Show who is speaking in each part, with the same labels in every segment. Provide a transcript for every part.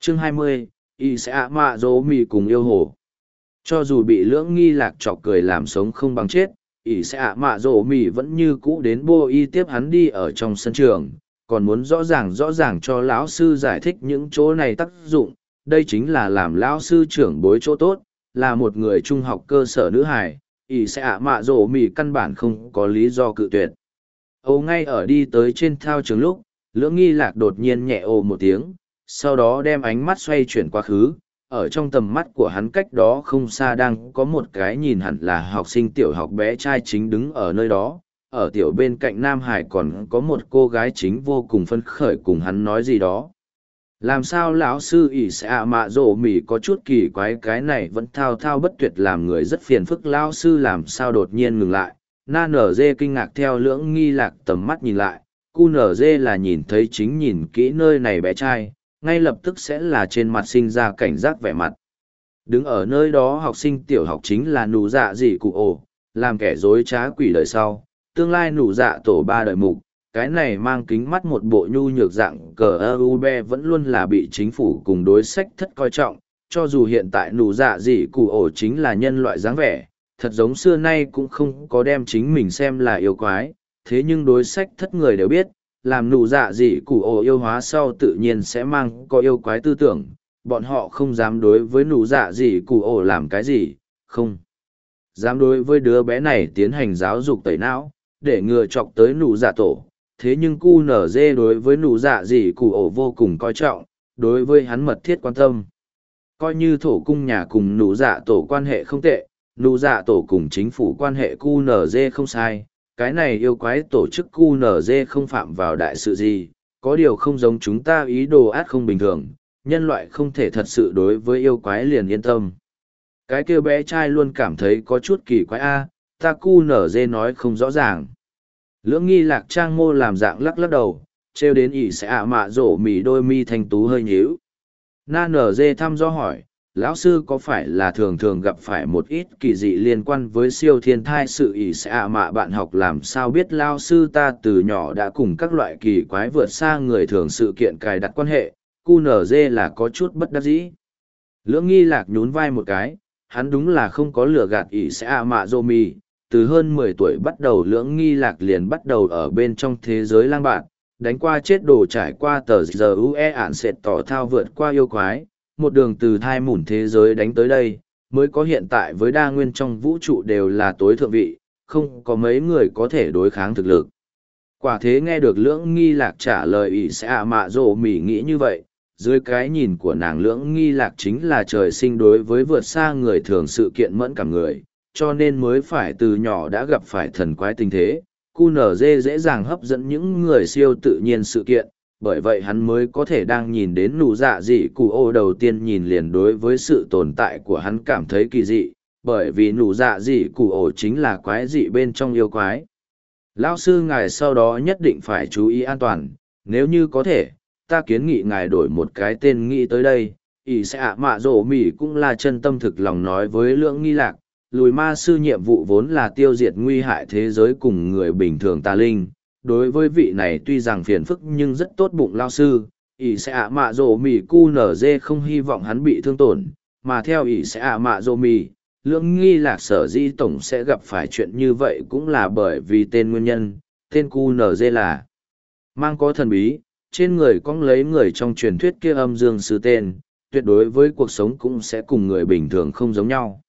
Speaker 1: Chương 20, y sẽ ạ mạ dỗ mì cùng yêu hồ. Cho dù bị lưỡng nghi lạc chọc cười làm sống không bằng chết, y sẽ ạ mạ dỗ mì vẫn như cũ đến bô y tiếp hắn đi ở trong sân trường, còn muốn rõ ràng cho lão sư giải thích những chỗ này tác dụng. Đây chính là làm lão sư trưởng bối chỗ tốt, là một người trung học cơ sở nữ hài, y sẽ ạ mạ dỗ mì căn bản không có lý do cự tuyệt. Ồ, ngay ở đi tới trên thao trường lúc, lưỡng nghi lạc đột nhiên nhẹ ồ một tiếng, sau đó đem ánh mắt xoay chuyển quá khứ. Ở trong tầm mắt của hắn cách đó không xa đang có một cái nhìn hẳn là học sinh tiểu học bé trai chính đứng ở nơi đó. Ở tiểu bên cạnh Nam Hải còn có một cô gái chính vô cùng phấn khởi cùng hắn nói gì đó. Làm sao lão sư ỷ sẽ ạ mạ rổ mỉ có chút kỳ quái, cái này vẫn thao thao bất tuyệt làm người rất phiền phức. Lão sư làm sao đột nhiên ngừng lại. Na nở dê kinh ngạc theo lưỡng nghi lạc tầm mắt nhìn lại, cu nở dê là nhìn thấy chính nhìn kỹ nơi này bé trai, ngay lập tức sẽ là trên mặt sinh ra cảnh giác vẻ mặt. Đứng ở nơi đó học sinh tiểu học chính là nụ dạ dị cụ ổ, làm kẻ dối trá quỷ đời sau, tương lai nụ dạ tổ ba đời mục. Cái này mang kính mắt một bộ nhu nhược dạng cờ ơ be vẫn luôn là bị chính phủ cùng đối sách thất coi trọng, cho dù hiện tại nụ dạ dị cụ ổ chính là nhân loại dáng vẻ, thật giống xưa nay cũng không có đem chính mình xem là yêu quái, thế nhưng đối sách thất người đều biết, làm nụ dạ dị cụ ổ yêu hóa sau tự nhiên sẽ mang có yêu quái tư tưởng, bọn họ không dám đối với nụ dạ dị cụ ổ làm cái gì, không dám đối với đứa bé này tiến hành giáo dục tẩy não, để ngừa chọc tới nụ dạ tổ. Thế nhưng cu nở dê đối với nụ dạ dị cụ ổ vô cùng coi trọng, đối với hắn mật thiết quan tâm. Coi như thổ cung nhà cùng nụ dạ tổ quan hệ không tệ, nụ dạ tổ cùng chính phủ quan hệ QNZ không sai, cái này yêu quái tổ chức QNZ không phạm vào đại sự gì, có điều không giống chúng ta ý đồ át không bình thường, nhân loại không thể thật sự đối với yêu quái liền yên tâm. Cái kia bé trai luôn cảm thấy có chút kỳ quái a, ta QNZ nói không rõ ràng. Lưỡng nghi lạc trang mô làm dạng lắc lắc đầu, trêu đến ỉ sẽ ạ mạ rổ mỉ đôi mi thanh tú hơi nhíu. Na nở dê thăm dò hỏi, lão sư có phải là thường thường gặp phải một ít kỳ dị liên quan với siêu thiên thai sự ỷ sẽ ạ mạ bạn học làm sao biết lao sư ta từ nhỏ đã cùng các loại kỳ quái vượt xa người thường sự kiện cài đặt quan hệ, QNZ là có chút bất đắc dĩ. Lưỡng nghi lạc nhún vai một cái, hắn đúng là không có lừa gạt ỷ sẽ ạ mạ dô mì, từ hơn 10 tuổi bắt đầu lưỡng nghi lạc liền bắt đầu ở bên trong thế giới lang bạn, đánh qua chết đồ trải qua tờ giờ ue ản sệt tỏ thao vượt qua yêu quái, một đường từ thai mủn thế giới đánh tới đây, mới có hiện tại với đa nguyên trong vũ trụ đều là tối thượng vị, không có mấy người có thể đối kháng thực lực. Quả thế nghe được lưỡng nghi lạc trả lời ỷ sẽ ạ mạ rộ mỉ nghĩ như vậy, dưới cái nhìn của nàng lưỡng nghi lạc chính là trời sinh đối với vượt xa người thường sự kiện mẫn cảm người, cho nên mới phải từ nhỏ đã gặp phải thần quái tình thế. QNZ dễ dàng hấp dẫn những người siêu tự nhiên sự kiện, bởi vậy hắn mới có thể đang nhìn đến nụ dạ dị cụ ô đầu tiên nhìn liền đối với sự tồn tại của hắn cảm thấy kỳ dị, bởi vì nụ dạ dị cụ ô chính là quái dị bên trong yêu quái. Lão sư ngài sau đó nhất định phải chú ý an toàn, nếu như có thể, ta kiến nghị ngài đổi một cái tên nghĩ tới đây. Ý sẽ ạ mạ rổ mỉ cũng là chân tâm thực lòng nói với lưỡng nghi lạc, lùi ma sư nhiệm vụ vốn là tiêu diệt nguy hại thế giới cùng người bình thường tà linh. Đối với vị này tuy rằng phiền phức nhưng rất tốt bụng lao sư, ỷ sẽ ạ mạ rổ mỉ cu nở dê không hy vọng hắn bị thương tổn, mà theo ỷ sẽ ạ mạ rổ mỉ, lưỡng nghi lạc sở di tổng sẽ gặp phải chuyện như vậy cũng là bởi vì tên nguyên nhân, tên cu nở dê là mang có thần bí, trên người cong lấy người trong truyền thuyết kia âm dương sư tên, tuyệt đối với cuộc sống cũng sẽ cùng người bình thường không giống nhau.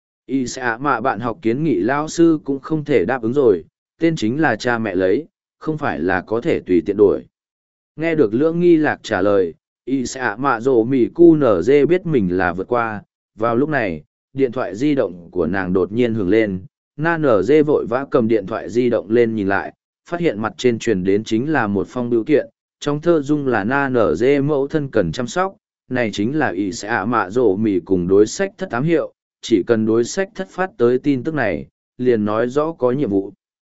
Speaker 1: Y sẽ ạ mạ bạn học kiến nghị lao sư cũng không thể đáp ứng rồi, tên chính là cha mẹ lấy, không phải là có thể tùy tiện đổi. Nghe được lưỡng nghi lạc trả lời, y sẽ ạ mạ rổ mỉ cu nở dê biết mình là vượt qua. Vào lúc này, điện thoại di động của nàng đột nhiên hưởng lên, na nở dê vội vã cầm điện thoại di động lên nhìn lại, phát hiện mặt trên truyền đến chính là một phong bưu kiện, trong thơ dung là na nở dê mẫu thân cần chăm sóc, này chính là y sẽ ạ mạ rổ mỉ cùng đối sách thất ám hiệu, chỉ cần đối sách thất phát tới tin tức này, liền nói rõ có nhiệm vụ.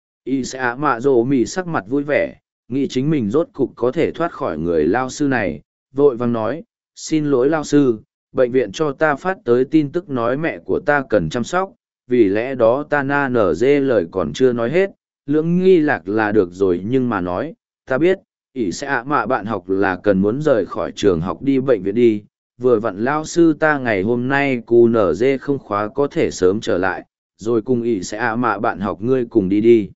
Speaker 1: Y sẽ ạ mạ rổ mỉ sắc mặt vui vẻ, nghĩ chính mình rốt cục có thể thoát khỏi người lao sư này, vội vàng nói, xin lỗi lao sư, bệnh viện cho ta phát tới tin tức nói mẹ của ta cần chăm sóc, vì lẽ đó ta na nở dê lời còn chưa nói hết, lưỡng nghi lạc là được rồi nhưng mà nói, ta biết, ỷ sẽ ạ mạ bạn học là cần muốn rời khỏi trường học đi bệnh viện đi, vừa vặn lao sư ta ngày hôm nay cu nở dê không khóa có thể sớm trở lại, rồi cùng ỷ sẽ ạ mạ bạn học ngươi cùng đi đi.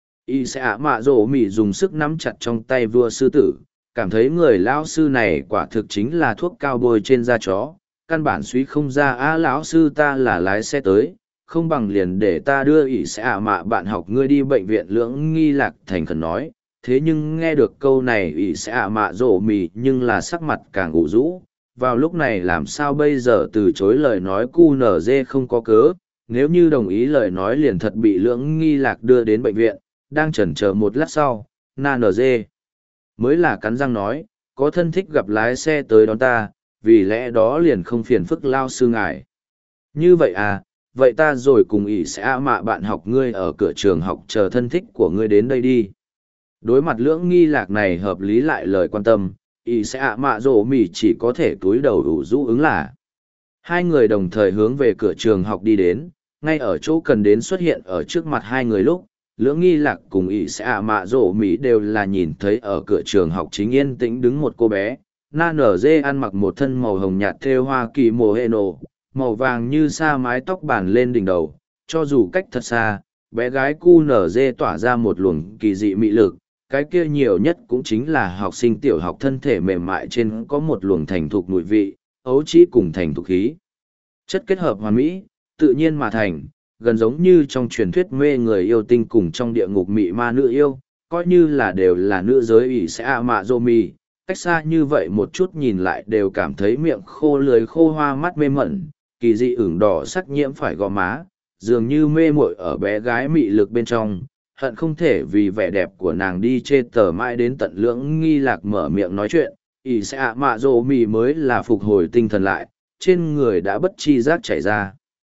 Speaker 1: Ỷ sẽ ạ mạ rổ mỉ dùng sức nắm chặt trong tay vua sư tử, cảm thấy người lão sư này quả thực chính là thuốc cao bôi trên da chó, căn bản suý không ra lão sư ta là lái xe tới, không bằng liền để ta đưa ỷ sẽ ạ mạ bạn học ngươi đi bệnh viện Lưỡng Nghi Lạc thành khẩn nói. Thế nhưng nghe được câu này ỷ sẽ ạ mạ rổ mỉ nhưng là sắc mặt càng ủ rũ, vào lúc này làm sao bây giờ từ chối lời nói cu nở dê không có cớ, nếu như đồng ý lời nói liền thật bị Lưỡng Nghi Lạc đưa đến bệnh viện. Đang chần chờ một lát sau, na nở dê mới là cắn răng nói, có thân thích gặp lái xe tới đón ta, vì lẽ đó liền không phiền phức lao sư ngài. Như vậy à, vậy ta rồi cùng ỷ sẽ ạ mạ bạn học ngươi ở cửa trường học chờ thân thích của ngươi đến đây đi. Đối mặt Lưỡng Nghi Lạc này hợp lý lại lời quan tâm, ỷ sẽ ạ mạ rổ mỉ chỉ có thể túi đầu đủ rũ ứng là. Hai người đồng thời hướng về cửa trường học đi đến, ngay ở chỗ cần đến xuất hiện ở trước mặt hai người lúc, Lưỡng Nghi Lạc cùng ỷ sẽ ạ mạ rổ mỉ đều là nhìn thấy ở cửa trường học chính yên tĩnh đứng một cô bé. Na nở dê ăn mặc một thân màu hồng nhạt thêu hoa kỳ mồ hệ nổ, màu vàng như sa mái tóc bàn lên đỉnh đầu, cho dù cách thật xa, bé gái cu nở dê tỏa ra một luồng kỳ dị mị lực, cái kia nhiều nhất cũng chính là học sinh tiểu học thân thể mềm mại trên có một luồng thành thục mùi vị, ấu trĩ cùng thành thục khí. Chất kết hợp hoàn mỹ, tự nhiên mà thành, gần giống như trong truyền thuyết mê người yêu tinh cùng trong địa ngục mị ma nữ yêu, coi như là đều là nữ giới ỷ sẽ ạ mạ dô mì, cách xa như vậy một chút nhìn lại đều cảm thấy miệng khô lưới khô hoa mắt mê mẩn, kỳ dị ửng đỏ sắc nhiễm phải gò má, dường như mê muội ở bé gái mị lực bên trong, hận không thể vì vẻ đẹp của nàng đi chê tờ mãi đến tận Lưỡng Nghi Lạc mở miệng nói chuyện, ỷ sẽ ạ mạ dô mì mới là phục hồi tinh thần lại, trên người đã bất chi giác chảy ra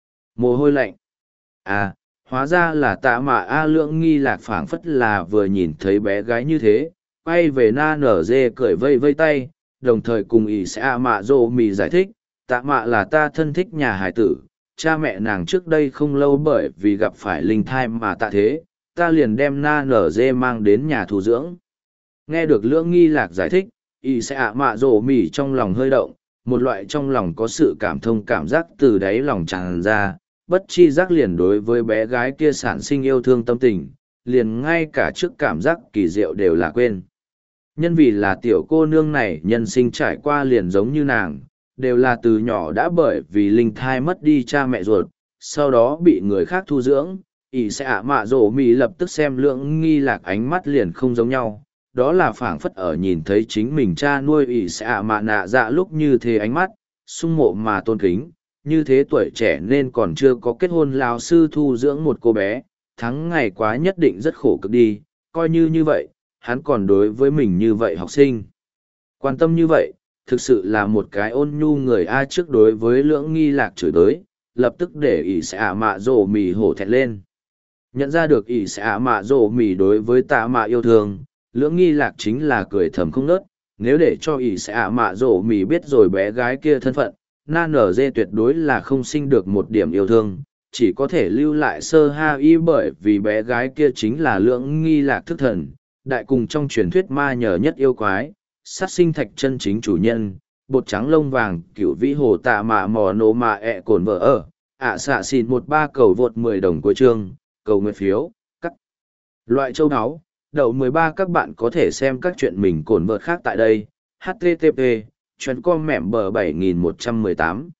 Speaker 1: mồ hôi lạnh. À, hóa ra là tạ mạ Lưỡng Nghi Lạc phảng phất là vừa nhìn thấy bé gái như thế, quay về na nở dê cười vây vây tay, đồng thời cùng ỷ sẽ ạ mạ dô mì giải thích, tạ mạ là ta thân thích nhà hải tử, cha mẹ nàng trước đây không lâu bởi vì gặp phải linh thai mà tạ thế, ta liền đem na nở dê mang đến nhà thu dưỡng. Nghe được Lưỡng Nghi Lạc giải thích, ỷ sẽ ạ mạ dô mì trong lòng hơi động, một loại trong lòng có sự cảm thông cảm giác từ đáy lòng tràn ra, bất chi giác liền đối với bé gái kia sản sinh yêu thương tâm tình, liền ngay cả trước cảm giác kỳ diệu đều là quên. Nhân vì là tiểu cô nương này nhân sinh trải qua liền giống như nàng, đều là từ nhỏ đã bởi vì linh thai mất đi cha mẹ ruột, sau đó bị người khác thu dưỡng, ỷ sẽ ạ mạ rổ mì lập tức xem Lưỡng Nghi Lạc ánh mắt liền không giống nhau, đó là phảng phất ở nhìn thấy chính mình cha nuôi ỷ sẽ ạ mạ nạ dạ lúc như thế ánh mắt, sung mộ mà tôn kính. Như thế tuổi trẻ nên còn chưa có kết hôn lão sư thu dưỡng một cô bé, tháng ngày quá nhất định rất khổ cực đi, coi như vậy, hắn còn đối với mình như vậy học sinh. Quan tâm như vậy, thực sự là một cái ôn nhu người A trước đối với Lưỡng Nghi Lạc chửi tới, lập tức để ỷ sẽ ạ mạ rổ mì hổ thẹn lên. Nhận ra được ỷ sẽ ạ mạ rổ mì đối với tạ mạ yêu thương, Lưỡng Nghi Lạc chính là cười thầm không nớt, nếu để cho ỷ sẽ ạ mạ rổ mì biết rồi bé gái kia thân phận, na nở dê tuyệt đối là không sinh được một điểm yêu thương, chỉ có thể lưu lại sơ ha y bởi vì bé gái kia chính là Lưỡng Nghi Lạc thức thần, đại cùng trong truyền thuyết ma nhờ nhất yêu quái, sát sinh thạch chân chính chủ nhân, bột trắng lông vàng, cửu vĩ hồ tạ mạ mò nổ mạ ẹ cồn vợ ở, xạ xìn 13 cầu vượt 10 đồng cuối chương, cầu nguyện phiếu, cắt. Loại châu áo, đậu 13 các bạn có thể xem các chuyện mình cồn vợt khác tại đây, http chuyện com mẻm bờ 7118